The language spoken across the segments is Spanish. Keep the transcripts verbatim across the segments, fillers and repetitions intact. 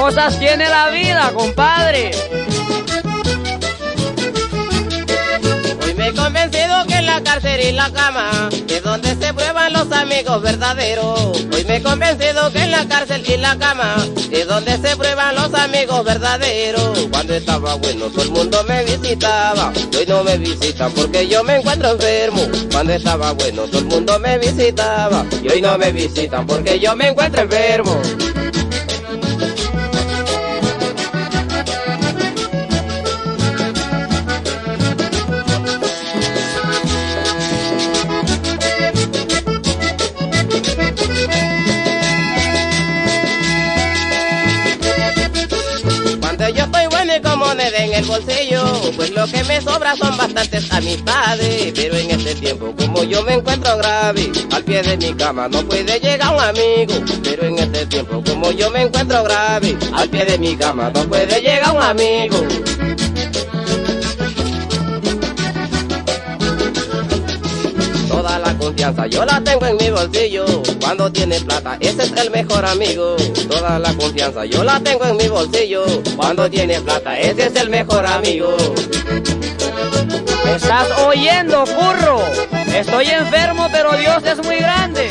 cosas tiene la vida, compadre. Hoy me he convencido que en la cárcel y la cama es donde se prueban los amigos verdaderos. Hoy me he convencido que en la cárcel y la cama es donde se prueban los amigos verdaderos. Cuando estaba bueno todo el mundo me visitaba, hoy no me visitan porque yo me encuentro enfermo. Cuando estaba bueno todo el mundo me visitaba, y hoy no me visitan porque yo me encuentro enfermo. Yo estoy bueno y como moneda en el bolsillo, pues lo que me sobra son bastantes amistades. Pero en este tiempo como yo me encuentro grave, al pie de mi cama no puede llegar un amigo. Pero en este tiempo como yo me encuentro grave, al pie de mi cama no puede llegar un amigo. Toda la confianza yo la tengo en mi bolsillo, cuando tiene plata ese es el mejor amigo. Toda la confianza yo la tengo en mi bolsillo, cuando tiene plata ese es el mejor amigo. ¿Me estás oyendo, curro? Estoy enfermo, pero Dios es muy grande.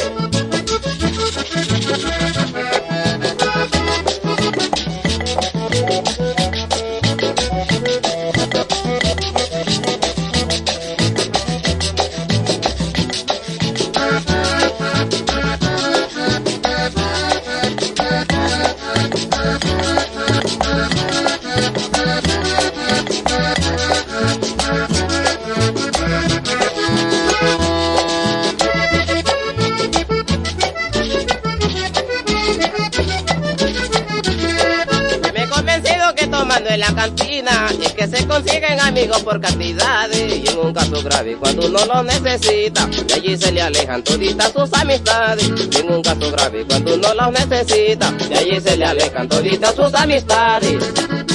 En la cantina es que se consiguen amigos por cantidades, y en un caso grave cuando uno lo necesita, de allí se le alejan toditas sus amistades. Y en un caso grave cuando uno los necesita, de allí se le alejan toditas sus amistades.